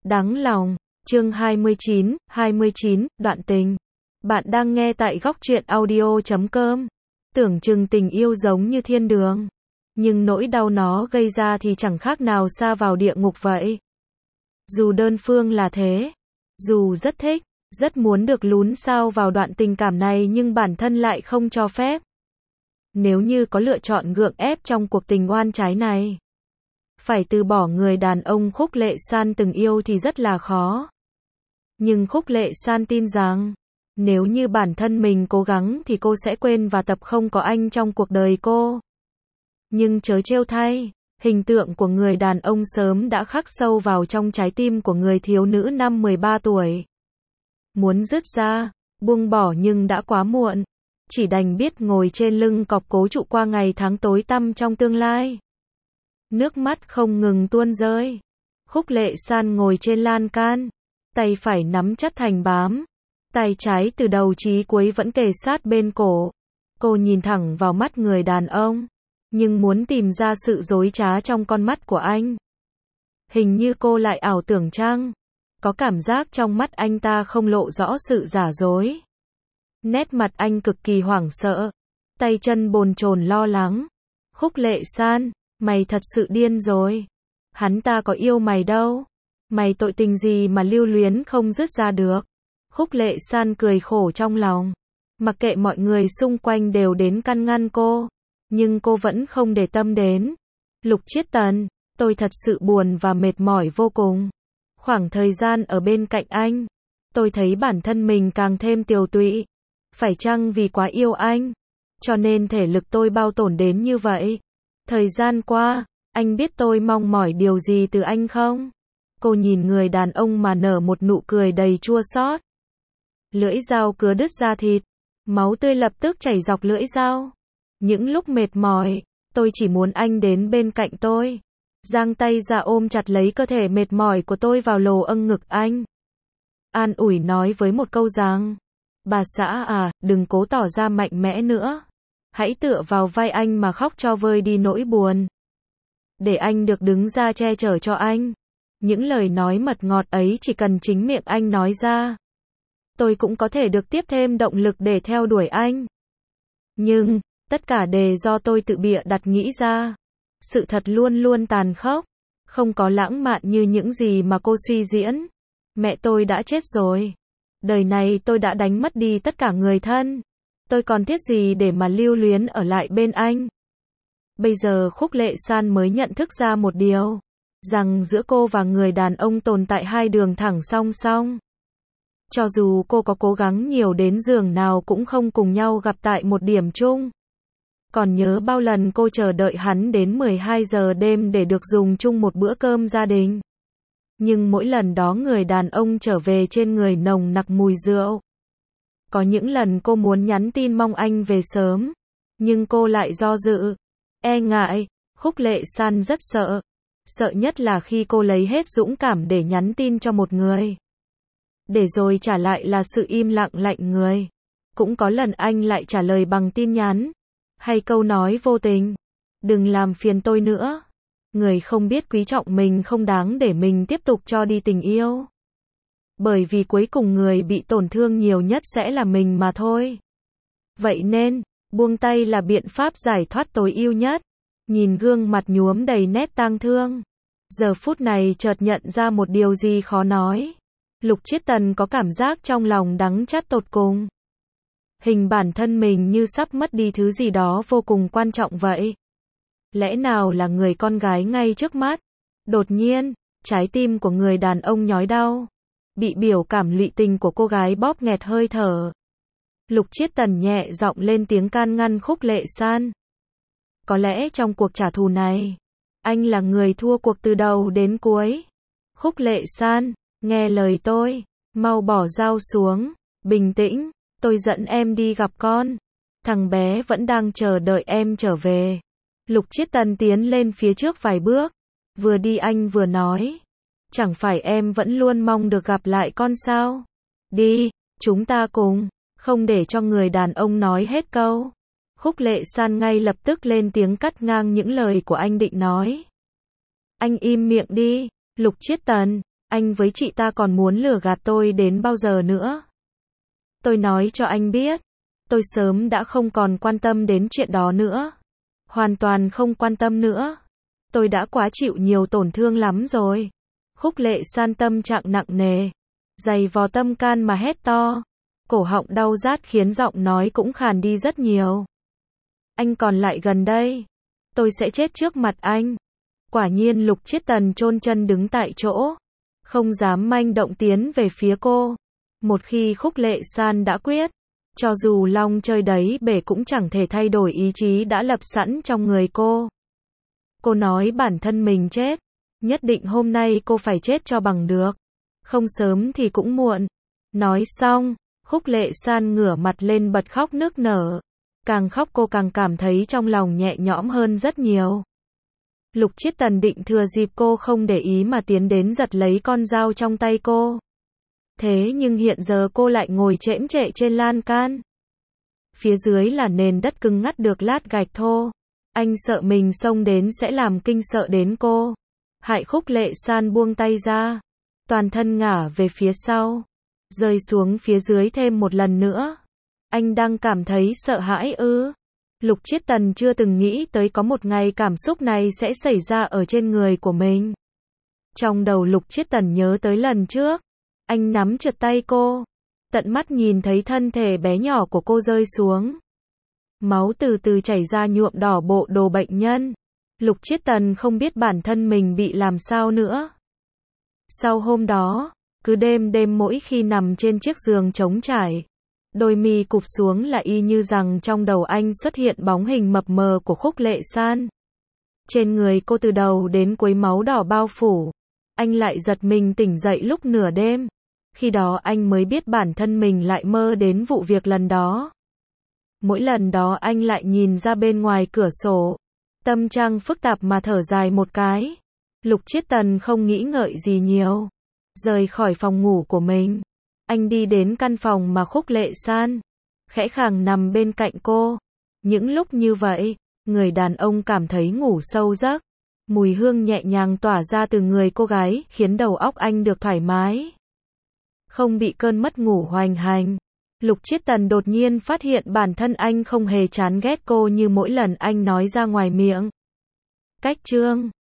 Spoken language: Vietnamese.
Đáng lòng, chương 29, đoạn tình. Bạn đang nghe tại góc truyện audio.com. Tưởng chừng tình yêu giống như thiên đường, nhưng nỗi đau nó gây ra thì chẳng khác nào sa vào địa ngục vậy. Dù đơn phương là thế, dù rất thích, rất muốn được lún sao vào đoạn tình cảm này nhưng bản thân lại không cho phép. Nếu như có lựa chọn gượng ép trong cuộc tình oan trái này, phải từ bỏ người đàn ông Khúc Lệ San từng yêu thì rất là khó. Nhưng Khúc Lệ San tin rằng, nếu như bản thân mình cố gắng thì cô sẽ quên và tập không có anh trong cuộc đời cô. Nhưng trớ trêu thay, hình tượng của người đàn ông sớm đã khắc sâu vào trong trái tim của người thiếu nữ năm 13 tuổi. Muốn dứt ra, buông bỏ nhưng đã quá muộn. Chỉ đành biết ngồi trên lưng cọp cố trụ qua ngày tháng tối tăm trong tương lai. Nước mắt không ngừng tuôn rơi. Khúc Lệ San ngồi trên lan can, tay phải nắm chặt thành bám, tay trái từ đầu chí cuối vẫn kề sát bên cổ. Cô nhìn thẳng vào mắt người đàn ông, nhưng muốn tìm ra sự dối trá trong con mắt của anh. Hình như cô lại ảo tưởng chăng? Có cảm giác trong mắt anh ta không lộ rõ sự giả dối. Nét mặt anh cực kỳ hoảng sợ, tay chân bồn chồn lo lắng. Khúc Lệ San, mày thật sự điên rồi. Hắn ta có yêu mày đâu. Mày tội tình gì mà lưu luyến không dứt ra được. Khúc Lệ San cười khổ trong lòng. Mặc kệ mọi người xung quanh đều đến can ngăn cô, nhưng cô vẫn không để tâm đến. Lục Chiết Tần, tôi thật sự buồn và mệt mỏi vô cùng. Khoảng thời gian ở bên cạnh anh, tôi thấy bản thân mình càng thêm tiều tụy. Phải chăng vì quá yêu anh, cho nên thể lực tôi bao tổn đến như vậy? Thời gian qua, anh biết tôi mong mỏi điều gì từ anh không? Cô nhìn người đàn ông mà nở một nụ cười đầy chua xót. Lưỡi dao cứa đứt da thịt, máu tươi lập tức chảy dọc lưỡi dao. Những lúc mệt mỏi, tôi chỉ muốn anh đến bên cạnh tôi, giang tay ra ôm chặt lấy cơ thể mệt mỏi của tôi vào lồ âng ngực anh. An ủi nói với một câu rằng, bà xã à, đừng cố tỏ ra mạnh mẽ nữa. Hãy tựa vào vai anh mà khóc cho vơi đi nỗi buồn. Để anh được đứng ra che chở cho anh. Những lời nói mật ngọt ấy chỉ cần chính miệng anh nói ra, tôi cũng có thể được tiếp thêm động lực để theo đuổi anh. Nhưng, tất cả đều do tôi tự bịa đặt nghĩ ra. Sự thật luôn luôn tàn khốc, không có lãng mạn như những gì mà cô suy diễn. Mẹ tôi đã chết rồi. Đời này tôi đã đánh mất đi tất cả người thân. Tôi còn thiết gì để mà lưu luyến ở lại bên anh. Bây giờ Khúc Lệ San mới nhận thức ra một điều, rằng giữa cô và người đàn ông tồn tại hai đường thẳng song song. Cho dù cô có cố gắng nhiều đến giường nào cũng không cùng nhau gặp tại một điểm chung. Còn nhớ bao lần cô chờ đợi hắn đến 12 giờ đêm để được dùng chung một bữa cơm gia đình. Nhưng mỗi lần đó người đàn ông trở về trên người nồng nặc mùi rượu. Có những lần cô muốn nhắn tin mong anh về sớm, nhưng cô lại do dự, e ngại. Khúc Lệ San rất sợ. Sợ nhất là khi cô lấy hết dũng cảm để nhắn tin cho một người, để rồi trả lại là sự im lặng lạnh người. Cũng có lần anh lại trả lời bằng tin nhắn, hay câu nói vô tình, đừng làm phiền tôi nữa. Người không biết quý trọng mình không đáng để mình tiếp tục cho đi tình yêu. Bởi vì cuối cùng người bị tổn thương nhiều nhất sẽ là mình mà thôi. Vậy nên, buông tay là biện pháp giải thoát tối ưu nhất. Nhìn gương mặt nhuốm đầy nét tang thương, giờ phút này chợt nhận ra một điều gì khó nói. Lục Chiết Tần có cảm giác trong lòng đắng chát tột cùng. Hình bản thân mình như sắp mất đi thứ gì đó vô cùng quan trọng vậy. Lẽ nào là người con gái ngay trước mắt? Đột nhiên, trái tim của người đàn ông nhói đau. Bị biểu cảm lụy tình của cô gái bóp nghẹt hơi thở. Lục Chiết Tần nhẹ giọng lên tiếng can ngăn Khúc Lệ San. Có lẽ trong cuộc trả thù này, anh là người thua cuộc từ đầu đến cuối. Khúc Lệ San, nghe lời tôi, mau bỏ dao xuống, bình tĩnh, tôi dẫn em đi gặp con. Thằng bé vẫn đang chờ đợi em trở về. Lục Chiết Tần tiến lên phía trước vài bước, vừa đi anh vừa nói, chẳng phải em vẫn luôn mong được gặp lại con sao? Đi, chúng ta cùng. Không để cho người đàn ông nói hết câu, Khúc Lệ San ngay lập tức lên tiếng cắt ngang những lời của anh định nói. Anh im miệng đi, Lục Chiết Tần, Anh với chị ta còn muốn lừa gạt tôi đến bao giờ nữa? Tôi nói cho anh biết, tôi sớm đã không còn quan tâm đến chuyện đó nữa. Hoàn toàn không quan tâm nữa. Tôi đã quá chịu nhiều tổn thương lắm rồi. Khúc Lệ San tâm trạng nặng nề, dày vò tâm can mà hét to. Cổ họng đau rát khiến giọng nói cũng khàn đi rất nhiều. Anh còn lại gần đây, tôi sẽ chết trước mặt anh. Quả nhiên Lục Chiết Tần chôn chân đứng tại chỗ, không dám manh động tiến về phía cô. Một khi Khúc Lệ San đã quyết, cho dù long chơi đấy bể cũng chẳng thể thay đổi ý chí đã lập sẵn trong người cô. Cô nói bản thân mình chết, nhất định hôm nay cô phải chết cho bằng được. Không sớm thì cũng muộn. Nói xong, Khúc Lệ San ngửa mặt lên bật khóc nức nở. Càng khóc cô càng cảm thấy trong lòng nhẹ nhõm hơn rất nhiều. Lục Chiết Tần định thừa dịp cô không để ý mà tiến đến giật lấy con dao trong tay cô. Thế nhưng hiện giờ cô lại ngồi chễm chệ trên lan can. Phía dưới là nền đất cứng ngắt được lát gạch thô. Anh sợ mình xông đến sẽ làm kinh sợ đến cô. Hại Khúc Lệ San buông tay ra, toàn thân ngả về phía sau, rơi xuống phía dưới thêm một lần nữa. Anh đang cảm thấy sợ hãi ư? Lục Chiết Tần chưa từng nghĩ tới có một ngày cảm xúc này sẽ xảy ra ở trên người của mình. Trong đầu Lục Chiết Tần nhớ tới lần trước, anh nắm chặt tay cô, tận mắt nhìn thấy thân thể bé nhỏ của cô rơi xuống. Máu từ từ chảy ra nhuộm đỏ bộ đồ bệnh nhân. Lục Chiết Tần không biết bản thân mình bị làm sao nữa. Sau hôm đó, cứ đêm đêm mỗi khi nằm trên chiếc giường trống trải, đôi mi cụp xuống là y như rằng trong đầu anh xuất hiện bóng hình mập mờ của Khúc Lệ San. Trên người cô từ đầu đến cuối máu đỏ bao phủ. Anh lại giật mình tỉnh dậy lúc nửa đêm. Khi đó anh mới biết bản thân mình lại mơ đến vụ việc lần đó. Mỗi lần đó anh lại nhìn ra bên ngoài cửa sổ, tâm trạng phức tạp mà thở dài một cái. Lục Chiết Tần không nghĩ ngợi gì nhiều, rời khỏi phòng ngủ của mình. Anh đi đến căn phòng mà Khúc Lệ San khẽ khàng nằm bên cạnh cô. Những lúc như vậy, người đàn ông cảm thấy ngủ sâu giấc. Mùi hương nhẹ nhàng tỏa ra từ người cô gái khiến đầu óc anh được thoải mái, không bị cơn mất ngủ hoành hành. Lục Chiết Tần đột nhiên phát hiện bản thân anh không hề chán ghét cô như mỗi lần anh nói ra ngoài miệng. Cách chương